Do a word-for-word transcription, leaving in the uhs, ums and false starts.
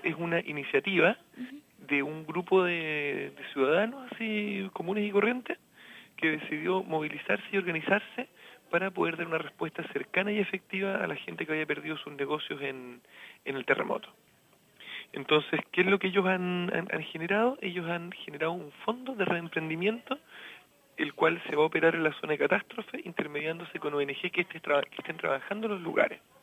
es una iniciativa Uh-huh. de un grupo de, de ciudadanos así comunes y corrientes que decidió movilizarse y organizarse para poder dar una respuesta cercana y efectiva a la gente que había perdido sus negocios en, en el terremoto. Entonces, ¿qué es lo que ellos han, han, han generado? Ellos han generado un fondo de reemprendimiento, el cual se va a operar en la zona de catástrofe, intermediándose con O N G que, esté, que estén trabajando en los lugares.